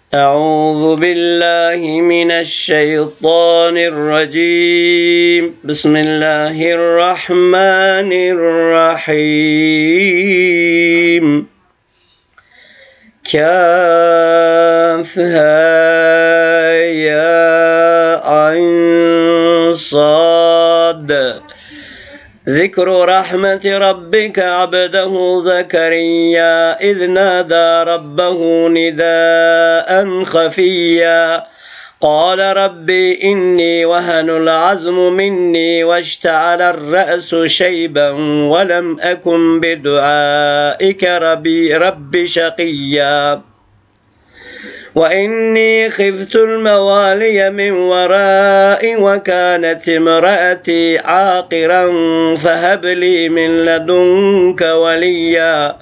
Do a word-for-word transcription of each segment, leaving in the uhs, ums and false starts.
أعوذ بالله من الشيطان الرجيم بسم الله الرحمن الرحيم كافها يا عين صاد ذكر رحمة ربك عبده زكريا إذ نادى ربه نداء خفيا قال ربي إني وهن العزم مني واشتعل الرأس شيبا ولم أكن بدعائك ربي رب شقيا وإني خفت الموالي من ورائي وكانت امرأتي عاقرا فهب لي من لدنك وليا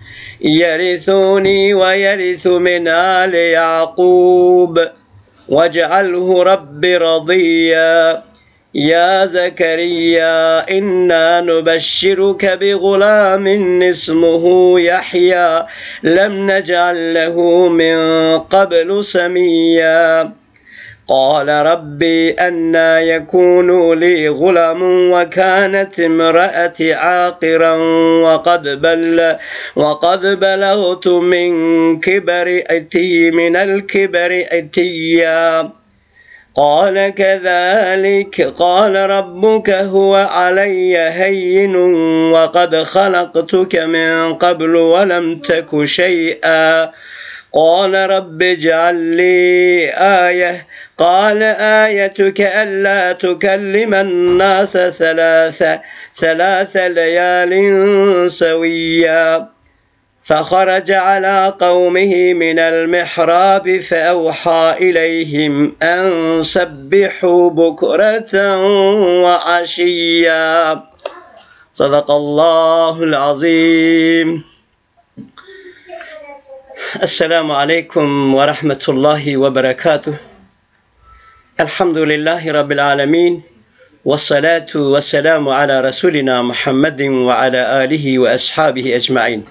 يرثني ويرث من آل يعقوب واجعله رب رضيا يا زكريا إنا نبشرك بغلام اسمه يحيى لم نجعل له من قبل سميا قال ربي أنى يكون لي غلام وكانت امرأتي عاقرا وقد بل وقد بلغت من كبر أتي من الكبر أتيا قال كذلك قال ربك هو علي هين وقد خلقتك من قبل ولم تك شيئا قال رب اجعل لي آية قال آيتك ألا تكلم الناس ثلاث ثلاث ليال سويا فخرج على قومه من المحراب فأوحى إليهم أن سبحوا بكرة وعشيا صدق الله العظيم. السلام عليكم ورحمة الله وبركاته. الحمد لله رب العالمين والصلاة والسلام على رسولنا محمد وعلى آله وأصحابه أجمعين.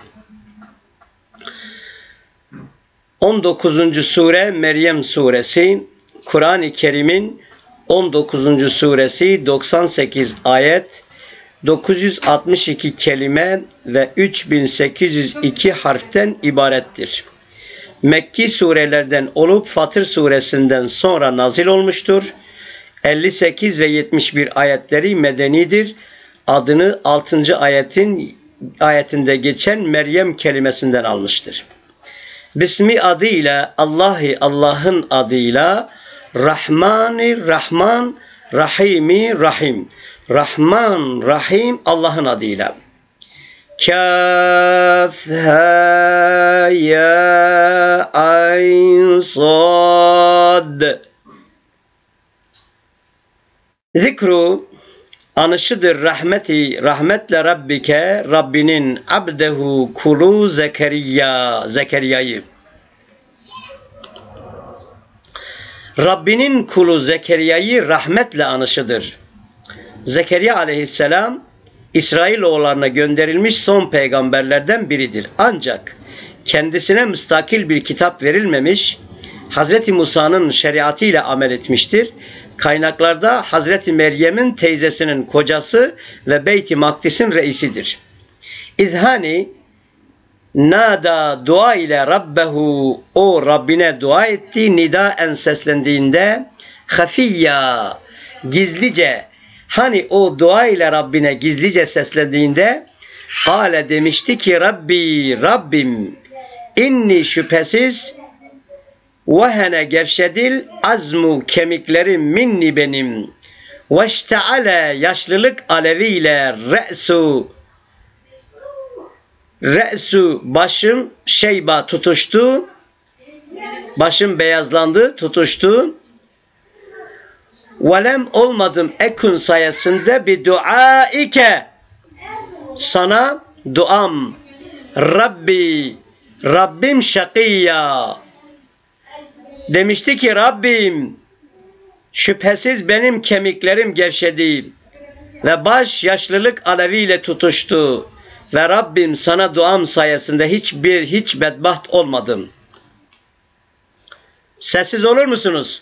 on dokuzuncu sure Meryem suresi, Kur'an-ı Kerim'in on dokuzuncu suresi, doksan sekiz ayet, dokuz yüz altmış iki kelime ve üç bin sekiz yüz iki harften ibarettir. Mekki surelerden olup Fatır suresinden sonra nazil olmuştur. elli sekiz ve yetmiş bir ayetleri medenidir. Adını altıncı ayetin ayetinde geçen Meryem kelimesinden almıştır. Bismi adıyla, Allahi Allah'ın adıyla, Rahmani Rahman, Rahimi Rahim. Rahman Rahim Allah'ın adıyla. Kaf ha ya ayn sad. Zikru anışıdır rahmeti, rahmetle Rabbike, Rabbinin abdehu kulu Zekeriya, Zekeriya'yı. Rabbinin kulu Zekeriya'yı rahmetle anışıdır. Zekeriya aleyhisselam, İsrailoğullarına gönderilmiş son peygamberlerden biridir. Ancak kendisine müstakil bir kitap verilmemiş, Hazreti Musa'nın şeriatıyla amel etmiştir. Kaynaklarda Hazreti Meryem'in teyzesinin kocası ve Beyt-i Makdis'in reisidir. İzhani nada dua ile Rabbehu, o Rabbine dua etti, nidaen seslendiğinde, hafiyya gizlice, hani o dua ile Rabbine gizlice seslendiğinde, kâle demişti ki Rabbi, Rabbim, inni şüphesiz, vehene gevşedil azmu kemiklerim minni benim veşteale yaşlılık aleviyle re'su re'su başım şeyba tutuştu, başım beyazlandı, tutuştu. Velem olmadım ekun sayesinde bir duaike, sana duam, Rabbi, Rabbim şakiyya. Demişti ki Rabbim, şüphesiz benim kemiklerim gevşedi ve baş yaşlılık aleviyle tutuştu ve Rabbim sana duam sayesinde hiçbir hiç bedbaht olmadım. Sessiz olur musunuz?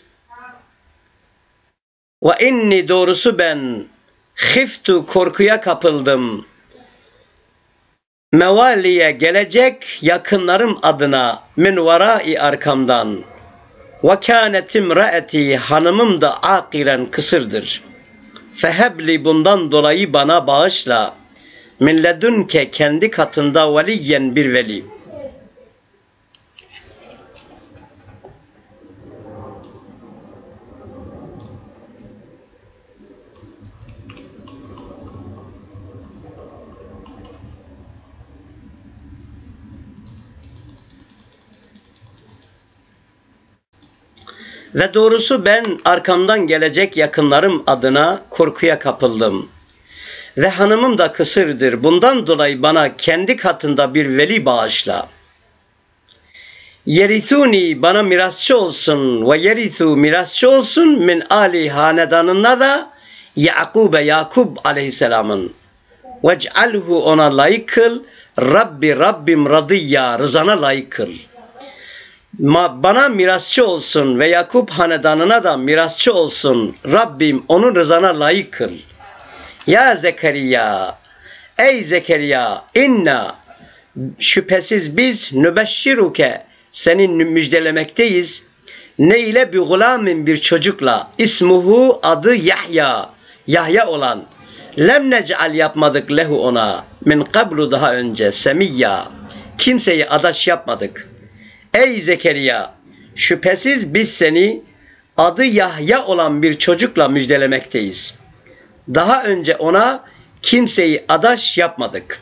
Ve inni doğrusu ben khiftu korkuya kapıldım. Mevaliye gelecek yakınlarım adına min varai arkamdan. Ve kânet imraeti hanımım da akiren kısırdır. Fehebli bundan dolayı bana bağışla. Min ledunke kendi katında veliyen bir veli. Ve doğrusu ben arkamdan gelecek yakınlarım adına korkuya kapıldım. Ve hanımım da kısırdır. Bundan dolayı bana kendi katında bir veli bağışla. Yerithuni bana mirasçı olsun ve yerithu mirasçı olsun min ali hanedanına da Yakub Yakub aleyhisselamın. Vec'alhu ona layık kıl. Rabbi Rabbim radiyya rızana layık kıl. Bana mirasçı olsun ve Yakup hanedanına da mirasçı olsun. Rabbim onun rızana layık kıl. Ya Zekeriya, ey Zekeriya, inna şüphesiz biz nübeşşiruke senin müjdelemekteyiz. Ne ile bir gulamin bir çocukla ismuhu adı Yahya, Yahya olan. Lem nec'al yapmadık lehu ona min kablu daha önce semiyya kimseyi adaş yapmadık. Ey Zekeriya, şüphesiz biz seni adı Yahya olan bir çocukla müjdelemekteyiz. Daha önce ona kimseyi adaş yapmadık.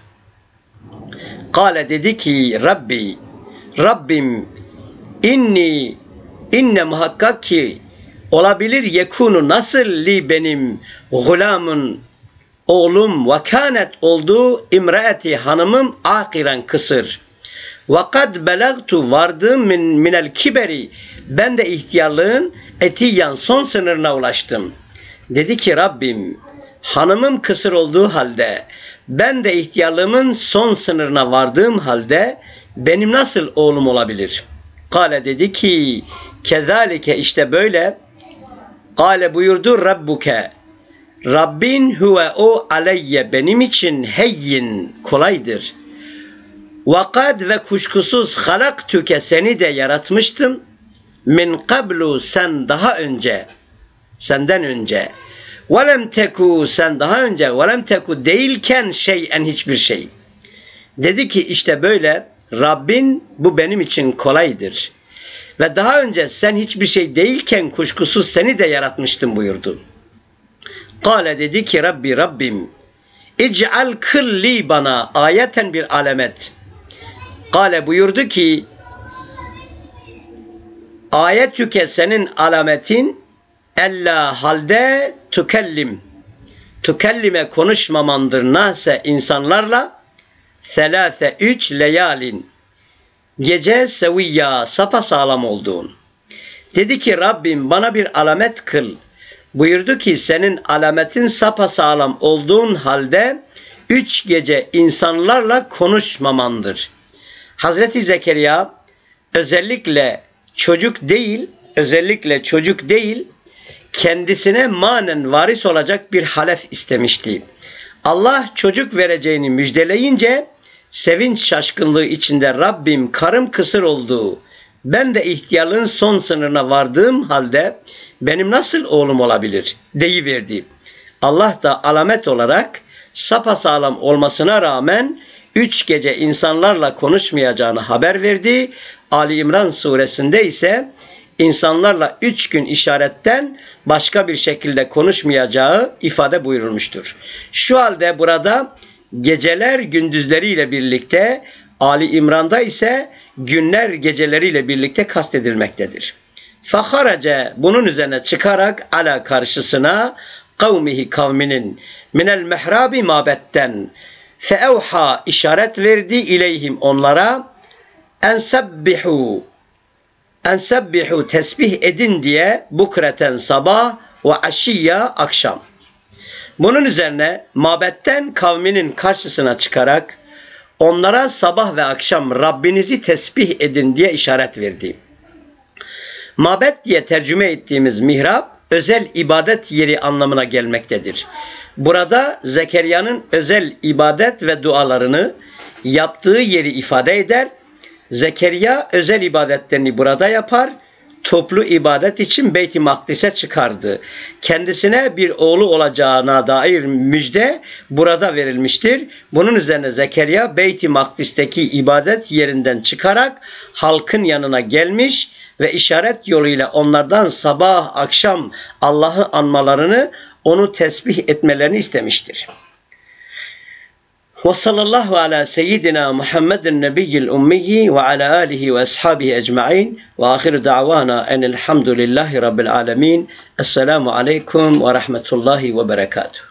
Kale dedi ki Rabbi, Rabbim inni inne muhakkak ki olabilir yekunu nasıl li benim gulamun oğlum ve kânet olduğu imraeti hanımım akiren kısır. وَقَدْ بَلَغْتُ vardım min minel kiberi ben de ihtiyarlığın etiyen son sınırına ulaştım. Dedi ki Rabbim hanımım kısır olduğu halde ben de ihtiyarlığımın son sınırına vardığım halde benim nasıl oğlum olabilir? Kale dedi ki kezalike işte böyle. Kale buyurdu Rabbuke Rabbin huve o aleyye benim için heyyin kolaydır. Vakad ve kuşkusuz halaktüke seni de yaratmıştım. Min kablu sen daha önce, senden önce. Velem teku sen daha önce, velem teku değilken şeyen hiçbir şey. Dedi ki işte böyle Rabbin bu benim için kolaydır. Ve daha önce sen hiçbir şey değilken kuşkusuz seni de yaratmıştım buyurdu. Kale dedi ki Rabbi Rabbim İc'al kılli bana ayeten bir alamet. Kale buyurdu ki ayetüke senin alametin ella halde tükellim tükellime konuşmamandır nase insanlarla selase üç leyalin gece seviyya sapasağlam olduğun. Dedi ki Rabbim bana bir alamet kıl. Buyurdu ki senin alametin sapasağlam olduğun halde üç gece insanlarla konuşmamandır. Hazreti Zekeriya özellikle çocuk değil, özellikle çocuk değil, kendisine manen varis olacak bir halef istemişti. Allah çocuk vereceğini müjdeleyince sevinç şaşkınlığı içinde Rabbim karım kısır olduğu, ben de ihtiyarlığın son sınırına vardığım halde benim nasıl oğlum olabilir deyiverdi. Allah da alamet olarak sapasağlam olmasına rağmen üç gece insanlarla konuşmayacağını haber verdi. Ali İmran suresinde ise insanlarla üç gün işaretten başka bir şekilde konuşmayacağı ifade buyurulmuştur. Şu halde burada geceler gündüzleriyle birlikte, Ali İmran'da ise günler geceleriyle birlikte kastedilmektedir. Faharace bunun üzerine çıkarak ala karşısına kavmihi kavminin minel mehrabi mabetten feevha işaret verdi ileyhim onlara ensebbihu ensebbihu tesbih edin diye bukreten sabah ve aşiyya akşam. Bunun üzerine mabetten kavminin karşısına çıkarak onlara sabah ve akşam Rabbinizi tesbih edin diye işaret verdi. Mabet diye tercüme ettiğimiz mihrap, özel ibadet yeri anlamına gelmektedir. Burada Zekeriya'nın özel ibadet ve dualarını yaptığı yeri ifade eder. Zekeriya özel ibadetlerini burada yapar. Toplu ibadet için Beyt-i Makdis'e çıkardı. Kendisine bir oğlu olacağına dair müjde burada verilmiştir. Bunun üzerine Zekeriya Beyt-i Makdis'teki ibadet yerinden çıkarak halkın yanına gelmiş ve işaret yoluyla onlardan sabah akşam Allah'ı anmalarını, onu tesbih etmelerini istemiştir. Ve sallallahu ala seyyidina Muhammedin nebiyyil ummiyi ve ala alihi ve ashabihi ecma'in ve ahiru da'vana enelhamdülillahi rabbil alemin. Esselamu aleyküm ve rahmetullahi ve berekatuhu.